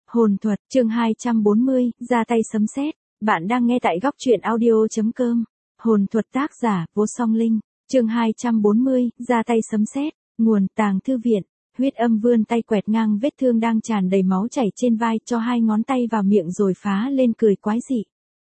Hồn thuật, chương 240, ra tay sấm sét. Bạn đang nghe tại góc truyện audio.com. Hồn thuật tác giả, Vô Song Linh. Chương 240, ra tay sấm sét. Nguồn, Tàng Thư Viện. Huyết Âm vươn tay quẹt ngang vết thương đang tràn đầy máu chảy trên vai, cho hai ngón tay vào miệng rồi phá lên cười quái dị.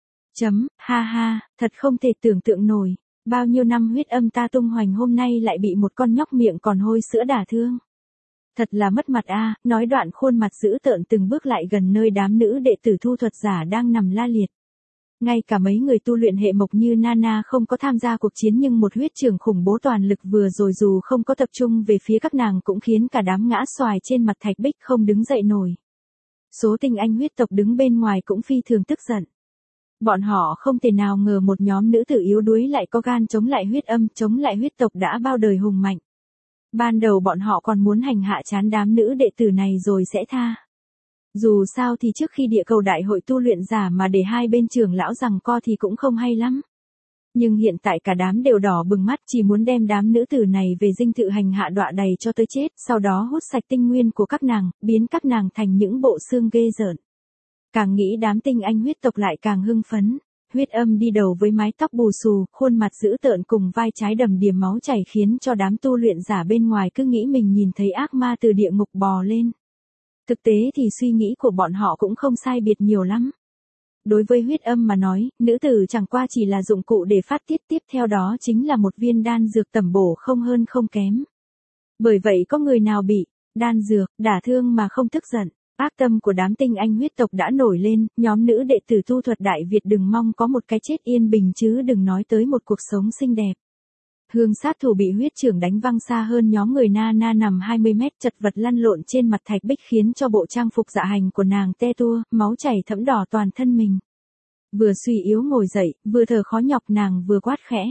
Ha ha, thật không thể tưởng tượng nổi. Bao nhiêu năm Huyết Âm ta tung hoành, hôm nay lại bị một con nhóc miệng còn hôi sữa đả thương. Thật là mất mặt a. Nói đoạn khuôn mặt dữ tợn từng bước lại gần nơi đám nữ đệ tử thu thuật giả đang nằm la liệt. Ngay cả mấy người tu luyện hệ mộc như Nana không có tham gia cuộc chiến, nhưng một huyết trường khủng bố toàn lực vừa rồi dù không có tập trung về phía các nàng cũng khiến cả đám ngã xoài trên mặt thạch bích không đứng dậy nổi. Số tinh anh huyết tộc đứng bên ngoài cũng phi thường tức giận. Bọn họ không thể nào ngờ một nhóm nữ tử yếu đuối lại có gan chống lại Huyết Âm, chống lại huyết tộc đã bao đời hùng mạnh. Ban đầu bọn họ còn muốn hành hạ chán đám nữ đệ tử này rồi sẽ tha. Dù sao thì trước khi địa cầu đại hội tu luyện giả mà để hai bên trưởng lão giằng co thì cũng không hay lắm. Nhưng hiện tại cả đám đều đỏ bừng mắt, chỉ muốn đem đám nữ tử này về dinh thự hành hạ đọa đầy cho tới chết, sau đó hút sạch tinh nguyên của các nàng, biến các nàng thành những bộ xương ghê rợn. Càng nghĩ đám tinh anh huyết tộc lại càng hưng phấn. Huyết Âm đi đầu với mái tóc bù xù, khuôn mặt dữ tợn cùng vai trái đầm đìa máu chảy khiến cho đám tu luyện giả bên ngoài cứ nghĩ mình nhìn thấy ác ma từ địa ngục bò lên. Thực tế thì suy nghĩ của bọn họ cũng không sai biệt nhiều lắm. Đối với Huyết Âm mà nói, nữ tử chẳng qua chỉ là dụng cụ để phát tiết, tiếp theo đó chính là một viên đan dược tẩm bổ không hơn không kém. Bởi vậy có người nào bị đan dược đả thương mà không tức giận. Ác tâm của đám tinh anh huyết tộc đã nổi lên, nhóm nữ đệ tử tu thuật Đại Việt đừng mong có một cái chết yên bình chứ đừng nói tới một cuộc sống xinh đẹp. Hương sát thủ bị huyết trưởng đánh văng xa hơn nhóm người Nana nằm 20 mét, chật vật lăn lộn trên mặt thạch bích khiến cho bộ trang phục dạ hành của nàng te tua, máu chảy thẫm đỏ toàn thân mình. Vừa suy yếu ngồi dậy, vừa thở khó nhọc, nàng vừa quát khẽ.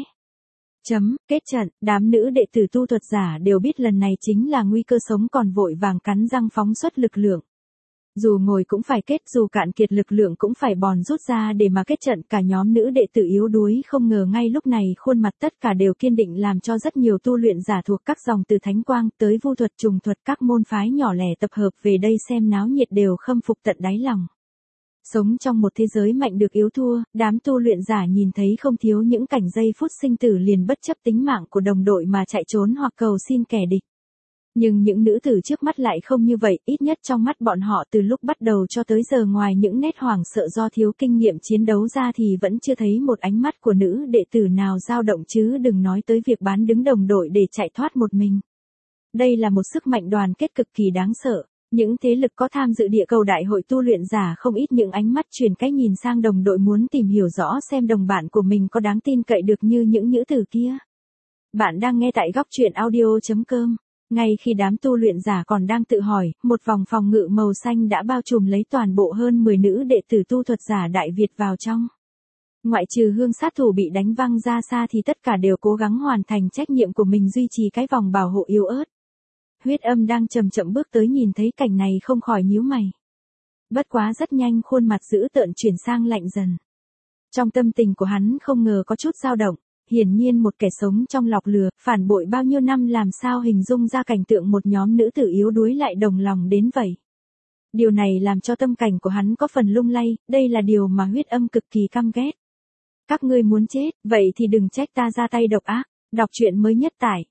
Kết trận, đám nữ đệ tử tu thuật giả đều biết lần này chính là nguy cơ sống còn vội vàng cắn răng phóng xuất lực lượng. Dù ngồi cũng phải kết, dù cạn kiệt lực lượng cũng phải bòn rút ra để mà kết trận. Cả nhóm nữ đệ tử yếu đuối không ngờ ngay lúc này khuôn mặt tất cả đều kiên định, làm cho rất nhiều tu luyện giả thuộc các dòng từ thánh quang tới vu thuật trùng thuật các môn phái nhỏ lẻ tập hợp về đây xem náo nhiệt đều khâm phục tận đáy lòng. Sống trong một thế giới mạnh được yếu thua, đám tu luyện giả nhìn thấy không thiếu những cảnh giây phút sinh tử liền bất chấp tính mạng của đồng đội mà chạy trốn hoặc cầu xin kẻ địch. Nhưng những nữ tử trước mắt lại không như vậy, ít nhất trong mắt bọn họ từ lúc bắt đầu cho tới giờ ngoài những nét hoảng sợ do thiếu kinh nghiệm chiến đấu ra thì vẫn chưa thấy một ánh mắt của nữ đệ tử nào dao động, chứ đừng nói tới việc bán đứng đồng đội để chạy thoát một mình. Đây là một sức mạnh đoàn kết cực kỳ đáng sợ. Những thế lực có tham dự địa cầu đại hội tu luyện giả không ít những ánh mắt chuyển cái nhìn sang đồng đội, muốn tìm hiểu rõ xem đồng bạn của mình có đáng tin cậy được như những nữ tử kia. Bạn đang nghe tại góc truyện audio.com. Ngay khi đám tu luyện giả còn đang tự hỏi, một vòng phòng ngự màu xanh đã bao trùm lấy toàn bộ hơn 10 nữ đệ tử tu thuật giả Đại Việt vào trong. Ngoại trừ Hương sát thủ bị đánh văng ra xa thì tất cả đều cố gắng hoàn thành trách nhiệm của mình, duy trì cái vòng bảo hộ yếu ớt. Huyết Âm đang chậm chậm bước tới, nhìn thấy cảnh này không khỏi nhíu mày. Bất quá rất nhanh khuôn mặt dữ tợn chuyển sang lạnh dần. Trong tâm tình của hắn không ngờ có chút dao động. Hiển nhiên một kẻ sống trong lọc lừa, phản bội bao nhiêu năm làm sao hình dung ra cảnh tượng một nhóm nữ tử yếu đuối lại đồng lòng đến vậy. Điều này làm cho tâm cảnh của hắn có phần lung lay, đây là điều mà Huyết Âm cực kỳ căm ghét. Các ngươi muốn chết, vậy thì đừng trách ta ra tay độc ác. Đọc truyện mới nhất tại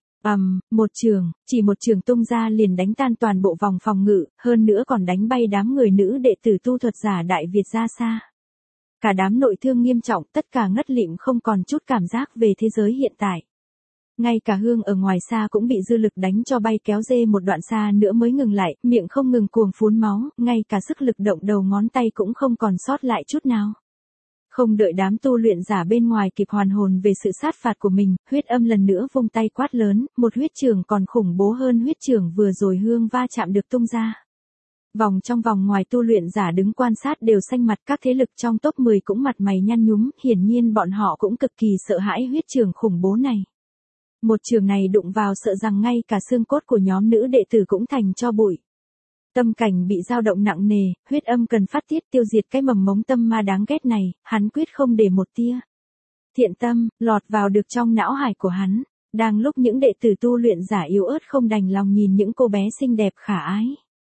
chỉ một trường tung ra liền đánh tan toàn bộ vòng phòng ngự, hơn nữa còn đánh bay đám người nữ đệ tử tu thuật giả Đại Việt ra xa. Cả đám nội thương nghiêm trọng, tất cả ngất lịm không còn chút cảm giác về thế giới hiện tại. Ngay cả Hương ở ngoài xa cũng bị dư lực đánh cho bay kéo dê một đoạn xa nữa mới ngừng lại, miệng không ngừng cuồng phun máu, ngay cả sức lực động đầu ngón tay cũng không còn sót lại chút nào. Không đợi đám tu luyện giả bên ngoài kịp hoàn hồn về sự sát phạt của mình, Huyết Âm lần nữa vung tay quát lớn, một huyết trường còn khủng bố hơn huyết trường vừa rồi Hương va chạm được tung ra. Vòng trong vòng ngoài tu luyện giả đứng quan sát đều xanh mặt, các thế lực trong top 10 cũng mặt mày nhăn nhúm, hiển nhiên bọn họ cũng cực kỳ sợ hãi huyết trường khủng bố này. Một trường này đụng vào sợ rằng ngay cả xương cốt của nhóm nữ đệ tử cũng thành tro bụi. Tâm cảnh bị dao động nặng nề, Huyết Âm cần phát tiết tiêu diệt cái mầm mống tâm ma đáng ghét này, hắn quyết không để một tia thiện tâm lọt vào được trong não hải của hắn. Đang lúc những đệ tử tu luyện giả yếu ớt không đành lòng nhìn những cô bé xinh đẹp khả ái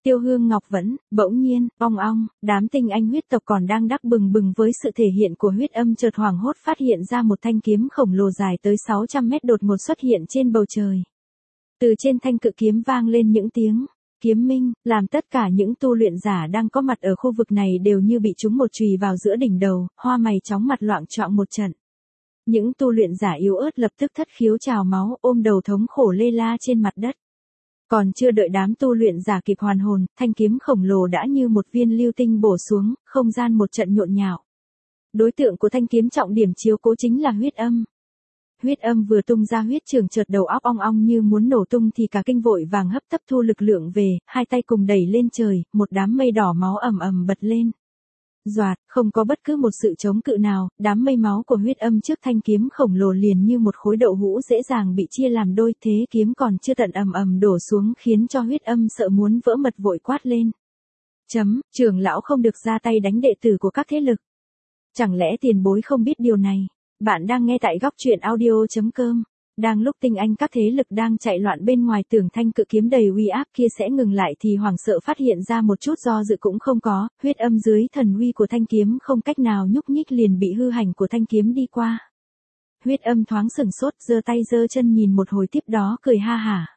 Tiêu Hương Ngọc vẫn, bỗng nhiên, ong ong, đám tinh anh huyết tộc còn đang đắc bừng bừng với sự thể hiện của huyết âm chợt hoảng hốt phát hiện ra một thanh kiếm khổng lồ dài tới 600 mét đột ngột xuất hiện trên bầu trời. Từ trên thanh cự kiếm vang lên những tiếng kiếm minh, làm tất cả những tu luyện giả đang có mặt ở khu vực này đều như bị trúng một chùy vào giữa đỉnh đầu, hoa mày chóng mặt loạng choạng một trận. Những tu luyện giả yếu ớt lập tức thất khiếu trào máu, ôm đầu thống khổ lê la trên mặt đất. Còn chưa đợi đám tu luyện giả kịp hoàn hồn, thanh kiếm khổng lồ đã như một viên lưu tinh bổ xuống, không gian một trận nhộn nhạo. Đối tượng của thanh kiếm trọng điểm chiếu cố chính là huyết âm. Huyết âm vừa tung ra huyết trường chợt đầu óc ong ong như muốn nổ tung thì cả kinh vội vàng hấp tấp thu lực lượng về, hai tay cùng đẩy lên trời, một đám mây đỏ máu ầm ầm bật lên. Doạt, không có bất cứ một sự chống cự nào, đám mây máu của huyết âm trước thanh kiếm khổng lồ liền như một khối đậu hũ dễ dàng bị chia làm đôi, thế kiếm còn chưa tận ầm ầm đổ xuống khiến cho huyết âm sợ muốn vỡ mật vội quát lên. Trưởng lão không được ra tay đánh đệ tử của các thế lực. Chẳng lẽ tiền bối không biết điều này? Bạn đang nghe tại góc truyện audio.com. Đang lúc tinh anh các thế lực đang chạy loạn bên ngoài tưởng thanh cự kiếm đầy uy áp kia sẽ ngừng lại thì hoảng sợ phát hiện ra một chút do dự cũng không có, huyết âm dưới thần uy của thanh kiếm không cách nào nhúc nhích liền bị hư hành của thanh kiếm đi qua. Huyết âm thoáng sửng sốt, giơ tay giơ chân nhìn một hồi tiếp đó cười ha hả.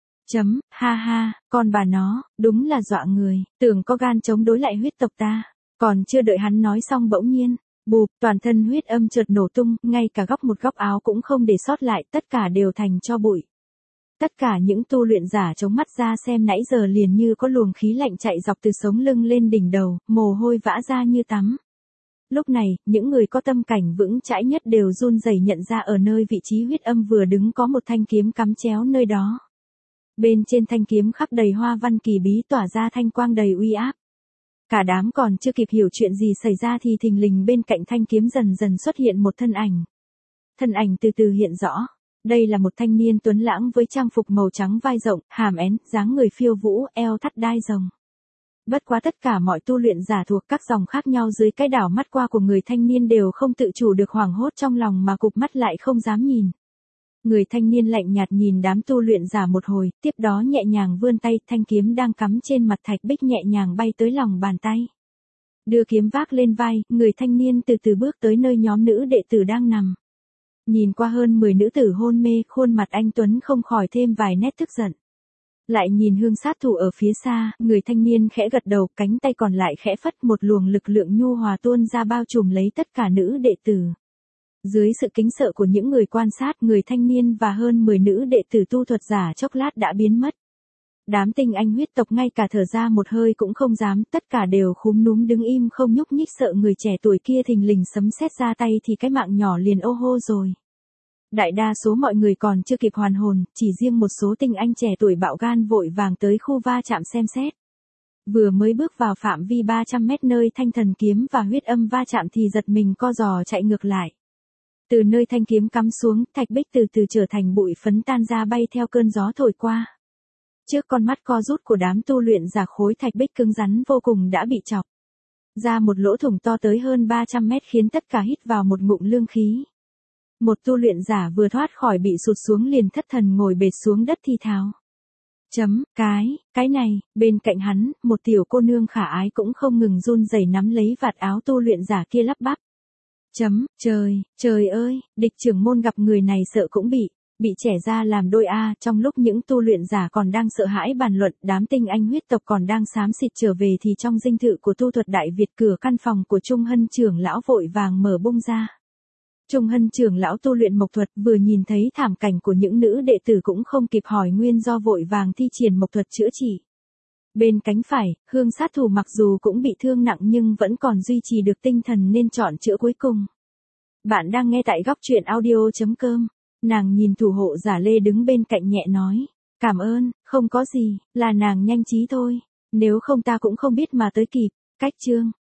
Ha ha, con bà nó, đúng là dọa người, tưởng có gan chống đối lại huyết tộc ta. Còn chưa đợi hắn nói xong bỗng nhiên. Bụp, toàn thân huyết âm chợt nổ tung, ngay cả một góc áo cũng không để sót lại, tất cả đều thành tro bụi. Tất cả những tu luyện giả chống mắt ra xem nãy giờ liền như có luồng khí lạnh chạy dọc từ sống lưng lên đỉnh đầu, mồ hôi vã ra như tắm. Lúc này, những người có tâm cảnh vững chãi nhất đều run rẩy nhận ra ở nơi vị trí huyết âm vừa đứng có một thanh kiếm cắm chéo nơi đó. Bên trên thanh kiếm khắc đầy hoa văn kỳ bí tỏa ra thanh quang đầy uy áp. Cả đám còn chưa kịp hiểu chuyện gì xảy ra thì thình lình bên cạnh thanh kiếm dần dần xuất hiện một thân ảnh. Thân ảnh từ từ hiện rõ. Đây là một thanh niên tuấn lãng với trang phục màu trắng vai rộng, hàm én, dáng người phiêu vũ, eo thắt đai rồng. Bất quá tất cả mọi tu luyện giả thuộc các dòng khác nhau dưới cái đảo mắt qua của người thanh niên đều không tự chủ được hoảng hốt trong lòng mà cụp mắt lại không dám nhìn. Người thanh niên lạnh nhạt nhìn đám tu luyện giả một hồi, tiếp đó nhẹ nhàng vươn tay, thanh kiếm đang cắm trên mặt thạch bích nhẹ nhàng bay tới lòng bàn tay. Đưa kiếm vác lên vai, người thanh niên từ từ bước tới nơi nhóm nữ đệ tử đang nằm. Nhìn qua hơn 10 nữ tử hôn mê, khuôn mặt anh Tuấn không khỏi thêm vài nét tức giận. Lại nhìn Hương sát thủ ở phía xa, người thanh niên khẽ gật đầu, cánh tay còn lại khẽ phất, một luồng lực lượng nhu hòa tuôn ra bao trùm lấy tất cả nữ đệ tử. Dưới sự kính sợ của những người quan sát, người thanh niên và hơn 10 nữ đệ tử tu thuật giả chốc lát đã biến mất. Đám tinh anh huyết tộc ngay cả thở ra một hơi cũng không dám, tất cả đều khúm núm đứng im không nhúc nhích sợ người trẻ tuổi kia thình lình sấm sét ra tay thì cái mạng nhỏ liền ô hô rồi. Đại đa số mọi người còn chưa kịp hoàn hồn, chỉ riêng một số tinh anh trẻ tuổi bạo gan vội vàng tới khu va chạm xem xét. Vừa mới bước vào phạm vi 300 mét nơi thanh thần kiếm và huyết âm va chạm thì giật mình co giò chạy ngược lại. Từ nơi thanh kiếm cắm xuống, thạch bích từ từ trở thành bụi phấn tan ra bay theo cơn gió thổi qua. Trước con mắt co rút của đám tu luyện giả, khối thạch bích cứng rắn vô cùng đã bị chọc ra một lỗ thủng to tới hơn 300 mét khiến tất cả hít vào một ngụm lương khí. Một tu luyện giả vừa thoát khỏi bị sụt xuống liền thất thần ngồi bệt xuống đất thi thào. Cái này, bên cạnh hắn, một tiểu cô nương khả ái cũng không ngừng run rẩy nắm lấy vạt áo tu luyện giả kia lắp bắp. Trời ơi, địch trưởng môn gặp người này sợ cũng bị trẻ ra làm đôi a. Trong lúc những tu luyện giả còn đang sợ hãi bàn luận, đám tinh anh huyết tộc còn đang xám xịt trở về thì trong dinh thự của tu thuật Đại Việt, cửa căn phòng của Trung Hân trưởng lão vội vàng mở bung ra. Trung Hân trưởng lão tu luyện mộc thuật vừa nhìn thấy thảm cảnh của những nữ đệ tử cũng không kịp hỏi nguyên do vội vàng thi triển mộc thuật chữa trị. Bên cánh phải, Hương sát thủ mặc dù cũng bị thương nặng nhưng vẫn còn duy trì được tinh thần nên chọn chữa cuối cùng. Bạn đang nghe tại góc truyện audio.com. Nàng nhìn thủ hộ giả Lê đứng bên cạnh nhẹ nói. Cảm ơn, không có gì, là nàng nhanh trí thôi. Nếu không ta cũng không biết mà tới kịp. Cách chương.